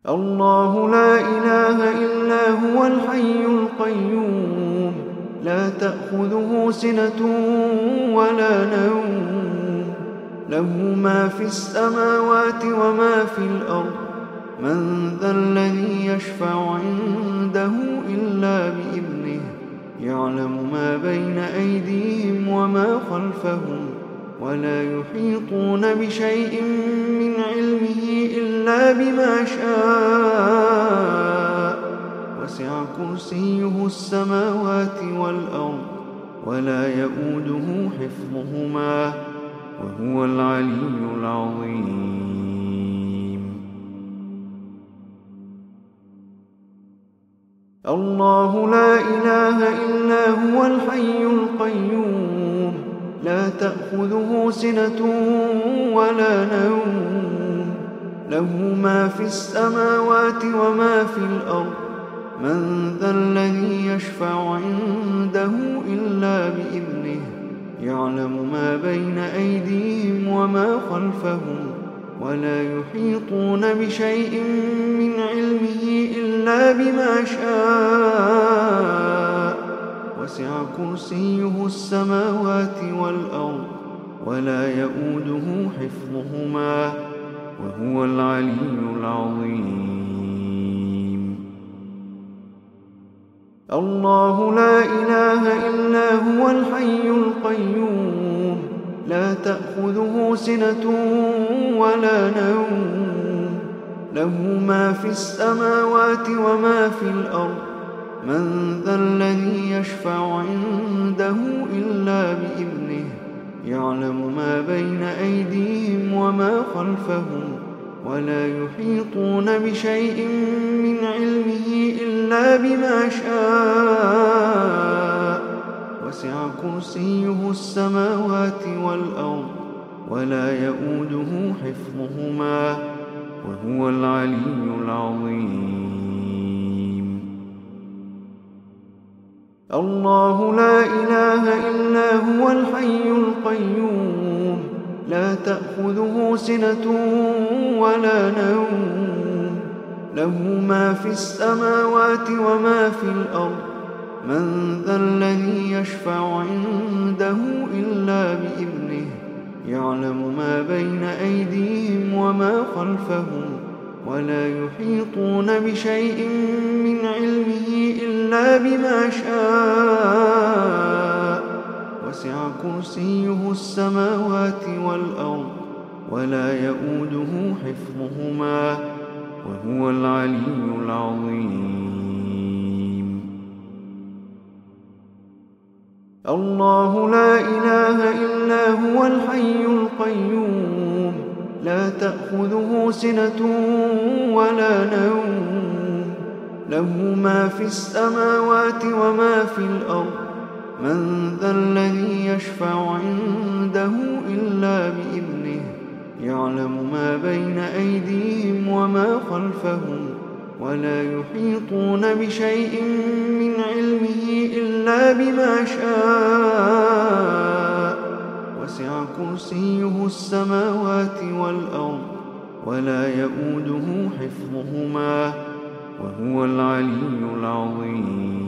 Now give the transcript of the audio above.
الله لا إله إلا هو الحي القيوم لا تأخذه سنة ولا نوم له ما في السماوات وما في الأرض من ذا الذي يشفع عنده إلا بإذنه يعلم ما بين أيديهم وما خلفهم ولا يحيطون بشيء من علمه إلا بما شاء وسع كرسيه السماوات والأرض ولا يئوده حفظهما وهو العلي العظيم. الله لا إله إلا هو الحي القيوم لا تأخذه سنة ولا نوم له ما في السماوات وما في الأرض من ذا الذي يشفع عنده إلا بإذنه يعلم ما بين أيديهم وما خلفهم ولا يحيطون بشيء من علمه إلا بما شاء وسع كرسيه السماوات والأرض ولا يئوده حفظهما وهو العلي العظيم. الله لا إله إلا هو الحي القيوم لا تأخذه سنة ولا نوم له ما في السماوات وما في الأرض من ذا الذي يشفع عنده إلا بإذنه يعلم ما بين أيديهم وما خلفهم ولا يحيطون بشيء من علمه إلا بما شاء وسع كرسيه السماوات والأرض ولا يئوده حفظهما وهو العلي العظيم. الله لا إله إلا هو الحي القيوم لا تأخذه سنة ولا نوم له ما في السماوات وما في الأرض من ذا الذي يشفع عنده إلا بإذنه يعلم ما بين أيديهم وما خلفهم ولا يحيطون بشيء من علمه إلا بما شاء وسع كرسيه السماوات والأرض ولا يئوده حفظهما وهو العلي العظيم. الله لا إله إلا هو الحي القيوم لا تأخذه سنة ولا نوم له ما في السماوات وما في الأرض من ذا الذي يشفع عنده إلا بإذنه يعلم ما بين أيديهم وما خلفهم ولا يحيطون بشيء من علمه إلا بما شاء وسع كرسيه السماوات والأرض ولا يئوده حفظهما وهو العلي العظيم.